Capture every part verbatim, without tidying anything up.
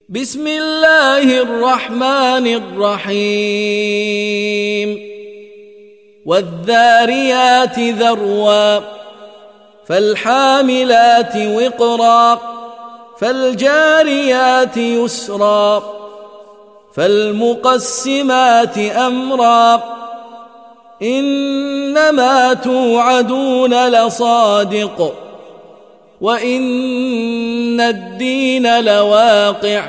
بسم الله الرحمن الرحيم والذاريات ذروا فالحاملات وقرا فالجاريات يسرا فالمقسمات أمرا إنما توعدون لصادق وإن الدين لواقع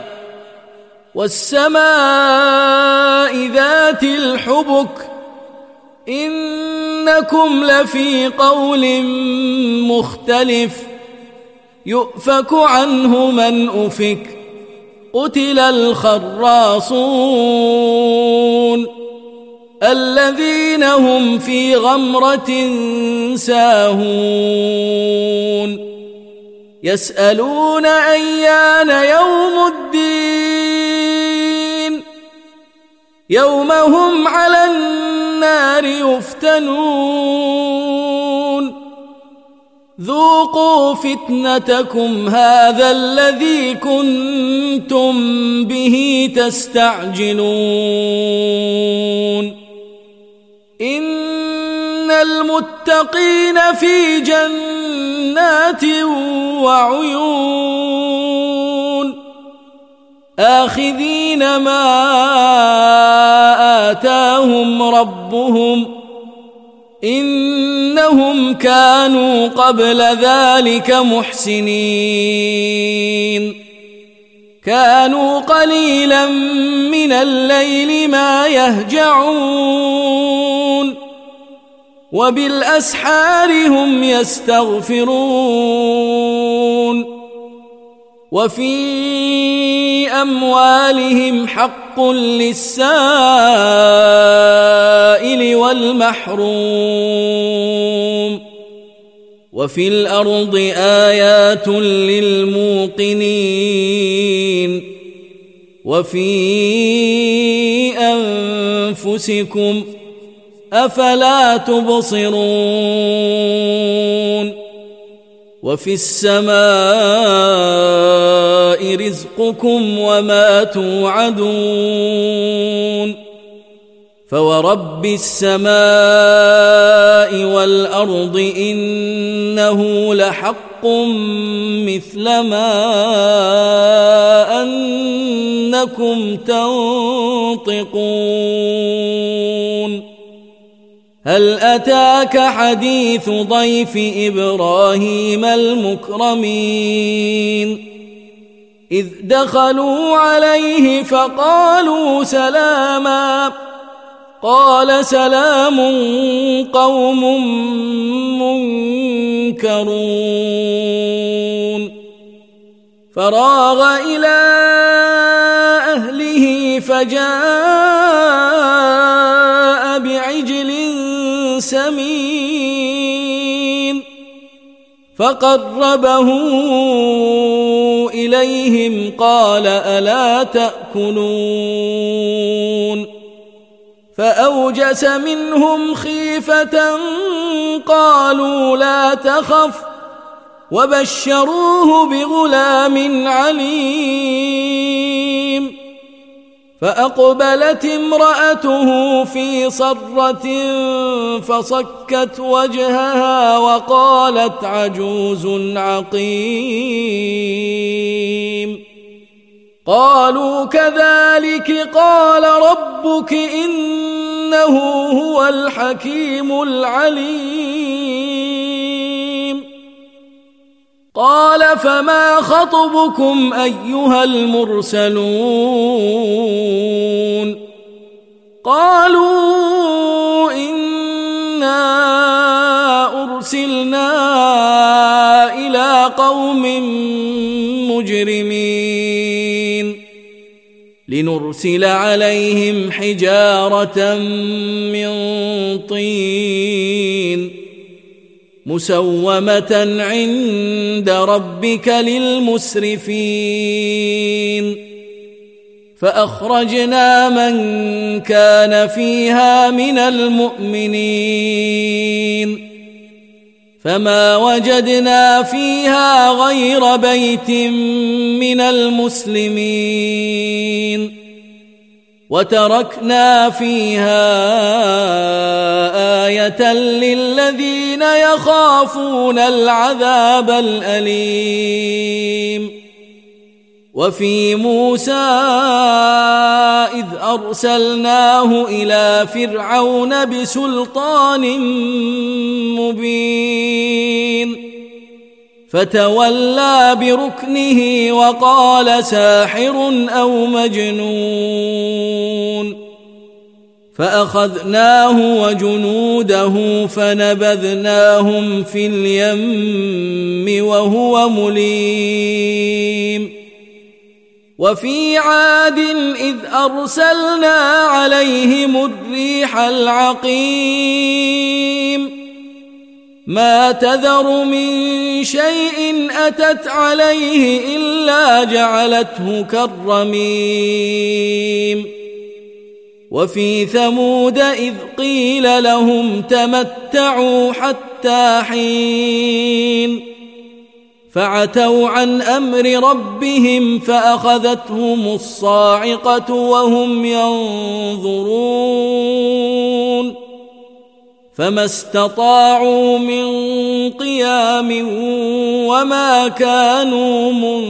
والسماء ذات الحبك إنكم لفي قول مختلف يؤفك عنه من أفك قتل الخراصون الذين هم في غمرة ساهون يسألون أيان يوم الدين يوم هم على النار يفتنون ذوقوا فتنتكم هذا الذي كنتم به تستعجلون إن المتقين في جنات وعيون آخذين ما آتاهم ربهم إنهم كانوا قبل ذلك محسنين كانوا قليلا من الليل ما يهجعون وبالأسحار هم يستغفرون وفي أموالهم حق للسائل والمحروم وفي الأرض آيات للموقنين وفي أنفسكم أفلا تبصرون وفي السماء رزقكم وما توعدون فورب السماء والأرض إنه لحق مثل ما أنكم تنطقون هل أتاك حديث ضيف إبراهيم المكرمين إذ دخلوا عليه فقالوا سلاما قال سلام قوم منكرون فراغ إلى أهله فجاء بعجل سمين فقربه إليهم قال ألا تأكلون فأوجس منهم خيفة قالوا لا تخف وبشروه بغلام عليم فأقبلت امرأته في صرة فصكت وجهها وقالت عجوز عقيم قالوا كذلك قال ربك إنه هو الحكيم العليم قال فما خطبكم أيها المرسلون قالوا إنا أرسلنا إلى قوم مجرمين لنرسل عليهم حجارة من طين مسومة عند ربك للمسرفين فأخرجنا من كان فيها من المؤمنين فما وجدنا فيها غير بيت من المسلمين وتركنا فيها آية للذين يخافون العذاب الأليم. وفي موسى إذ أرسلناه إلى فرعون بسلطان مبين فتولى بركنه وقال ساحر أو مجنون فأخذناه وجنوده فنبذناهم في اليم وهو مليم. وفي عاد إذ أرسلنا عليهم الريح العقيم ما تذر من شيء أتت عليه إلا جعلته كالرميم. وفي ثمود إذ قيل لهم تمتعوا حتى حين فعتوا عن أمر ربهم فأخذتهم الصاعقة وهم ينظرون فما استطاعوا من قيام وما كانوا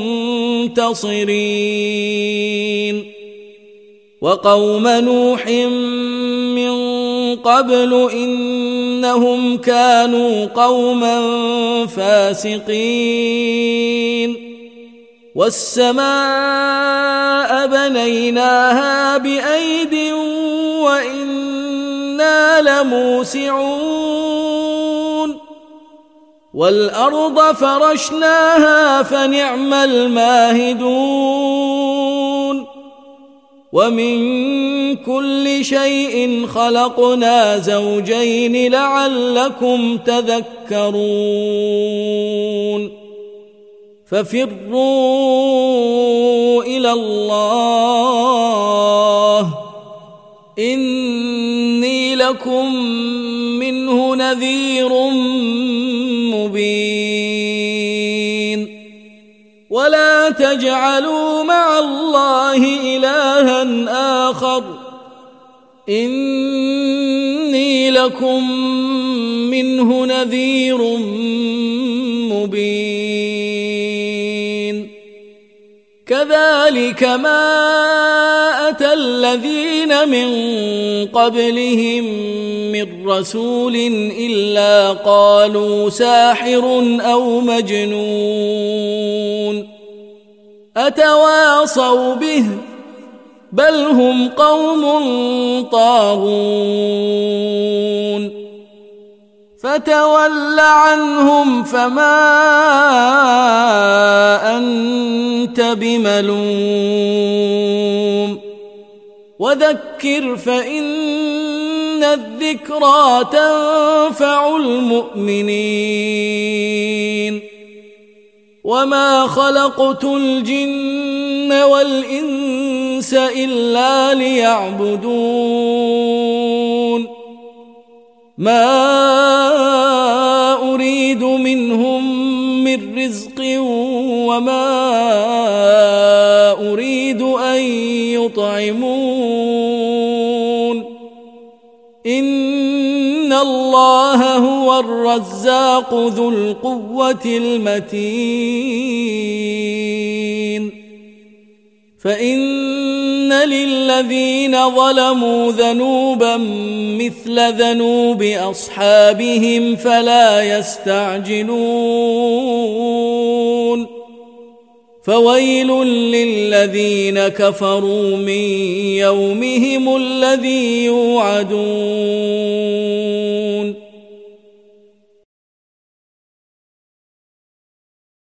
منتصرين. وقوم نوح من قبل إنهم كانوا قوما فاسقين. والسماء بنيناها بأيد وإنا لموسعون والأرض فرشناها فنعم الماهدون. ومن كل شيء خلقنا زوجين لعلكم تذكرون. ففروا إلى الله إني لكم منه نذير مبين. ولا تجعلوا مع الله إلها آخر إني لكم منه نذير مبين. كذلك ما أتى الذين من قبلهم من رسول إلا قالوا ساحر أو مجنون أتواصوا به بل هم قوم طاغون. فتول عنهم فما أنت بملوم وذكر فإن الذكرى تنفع المؤمنين. وما خلقت الجن والإنس إلا ليعبدون ما أريد منهم من رزق وما أريد أن يطعمون إن الله هو الرزاق ذو القوة المتين. فإن للذين ظلموا ذنوبا مثل ذنوب أصحابهم فلا يستعجلون. فويل للذين كفروا من يومهم الذي يوعدون